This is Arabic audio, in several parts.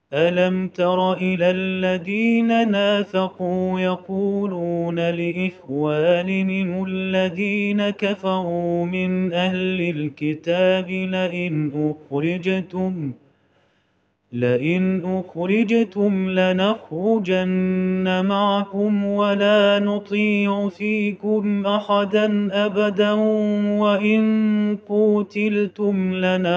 ألم تر إلى الذين نافقوا يقولون لإخوانهم الذين كفروا من أهل الكتاب لئن أخرجتم لنخرجن معكم ولا نطيع فيكم أحدا أبدا وإن قوتلتم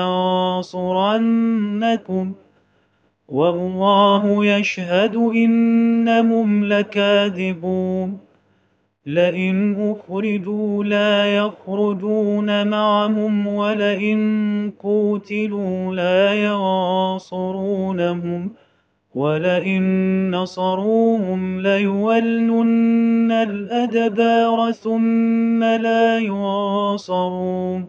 لننصرنكم والله يشهد إنهم لكاذبون لئن أخرجوا لا يخرجون معهم ولئن قوتلوا لا ينصرونهم ولئن نصروهم ليولن الأدبار ثم لا ينصرون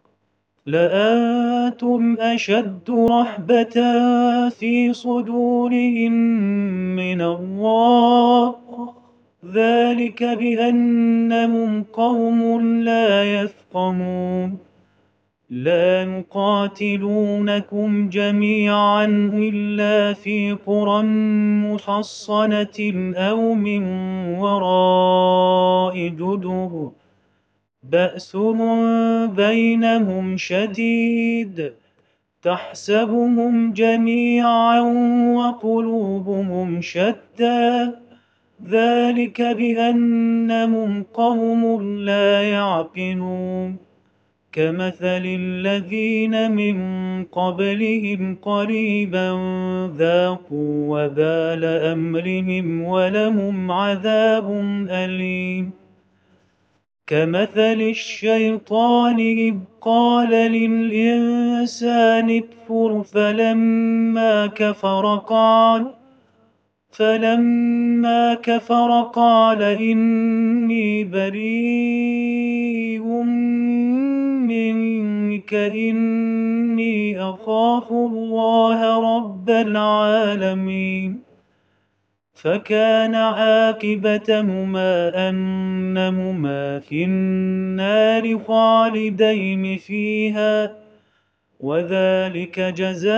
لأنتم أشد رهبة في صدورهم من الله ذلك بأنهم قوم لا يفقهون لا نقاتلونكم جميعا إلا في قرى محصنة أو من وراء جدر بأسهم بينهم شديد تحسبهم جميعا وقلوبهم شتى ذلك بأنهم قوم لا يعقلون كمثل الذين من قبلهم قريبا ذاقوا وبال أمرهم ولهم عذاب أليم كمثل الشيطان إذ قال للإنسان اكفر فلما كفر قال إني بريء منك إني أخاف الله رب العالمين فكان عاقبتهما أنهما في النار خالدين فيها وذلك جزاء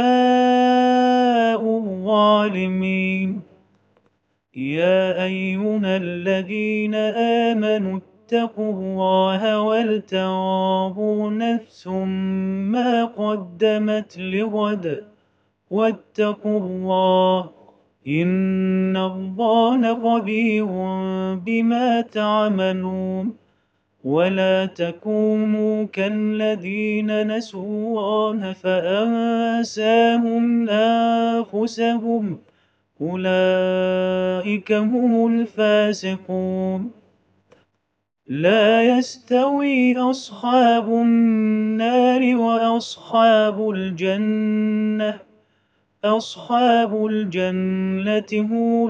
الظالمين يا أيها الذين آمنوا اتقوا الله ولتنظر نفس ما قدمت لغد واتقوا الله إن الله خبير بما تعملون ولا تكونوا كالذين نسوا الله فأنساهم أنفسهم أولئك هم الفاسقون لا يستوي أصحاب النار وأصحاب الجنة أصحاب الجنة هم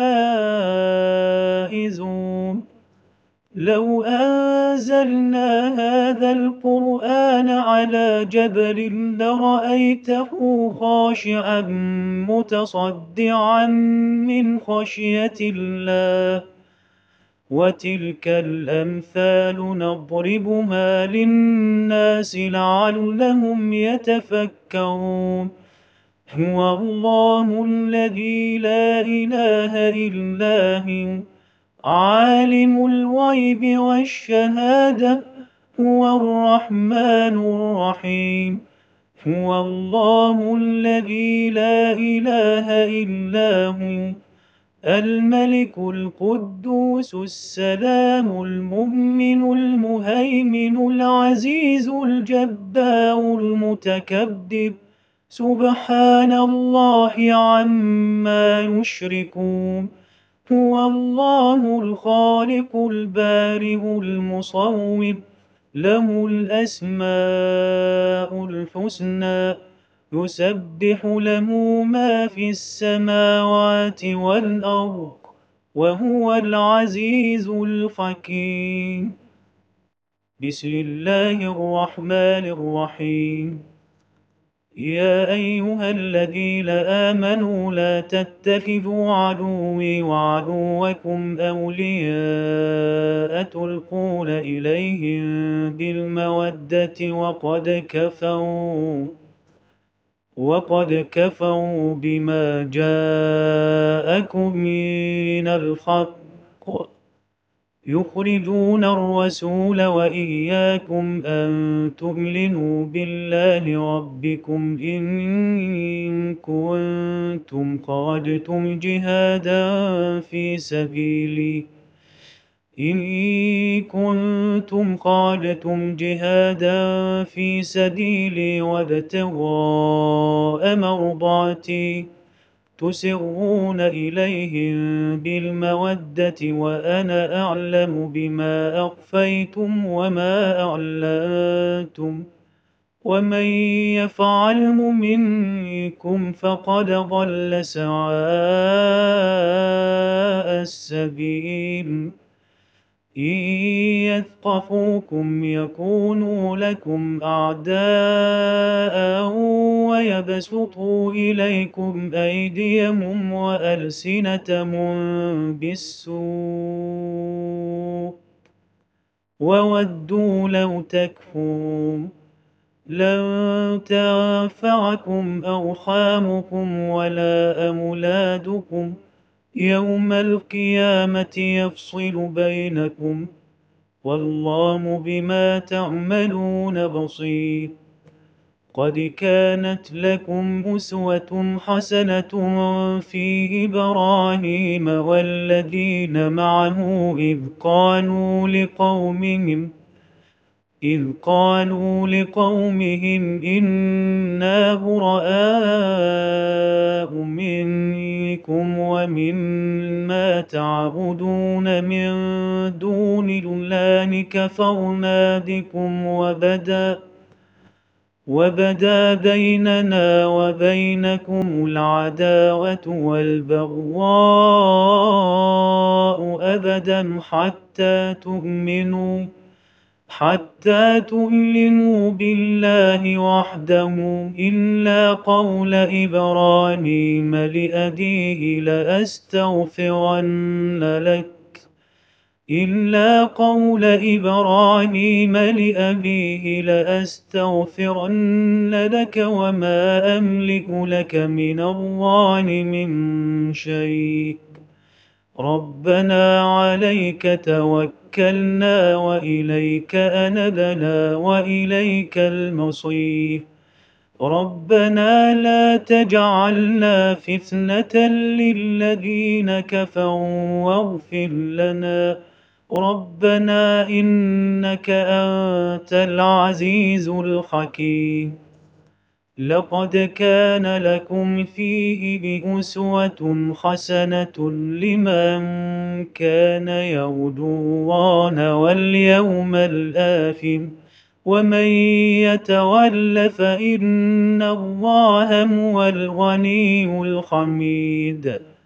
الفائزون لو أنزلنا هذا القرآن على جبل لرأيته خاشعا متصدعا من خشية الله وتلك الأمثال نضربها للناس لعلهم يتفكرون هو الله الذي لا إله إلا هو عالم الغيب والشهادة هو الرحمن الرحيم هو الله الذي لا إله إلا هو الملك القدوس السلام المؤمن المهيمن العزيز الجبار المتكبر سبحان الله عما يشركون هو الله الخالق البارئ المصور له الأسماء الحسنى يسبح له ما في السماوات والأرض وهو العزيز الحكيم بسم الله الرحمن الرحيم يا أيها الذين آمنوا لا تتخذوا عدوي وعدوكم أولياء تلقون إليهم بالمودة وقد كفروا بما جاءكم من الحق يخرجون الرسول وإياكم أن تؤمنوا بالله ربكم إن كنتم خرجتم جهادا في سبيلي وابتغاء مرضاتي تسرون إليهم بالمودة وأنا أعلم بما أخفيتم وما أعلنتم ومن يفعله منكم فقد ضل سواء السبيل إن يثقفوكم يكونوا لكم أعداء ويبسطوا إليكم أيديهم وألسنتهم بالسوء وودوا لو تكفرون لن تنفعكم أرحامكم ولا أولادكم يوم القيامة يفصل بينكم والله بما تعملون بصير قد كانت لكم أسوة حسنة في إبراهيم والذين معه إذ قالوا لقومهم إنا براء منكم ومما تعبدون من دون الله كفرنا بكم وبدا بيننا وبينكم العداوة والبغضاء أبدا حتى تؤمنوا بالله وحده إلا قول إبراهيم لأبيه لأستغفرن لك وما أملك لك من الله من شيء ربنا عليك توكلنا وإليك أنبنا وإليك المصير ربنا لا تجعلنا فتنة للذين كفروا واغفر لنا ربنا إنك أنت العزيز الحكيم لقد كان لكم فيه أسوة حسنة لمن كان يرجو الله واليوم الآخر ومن يتول فإن الله هو الغني الحميد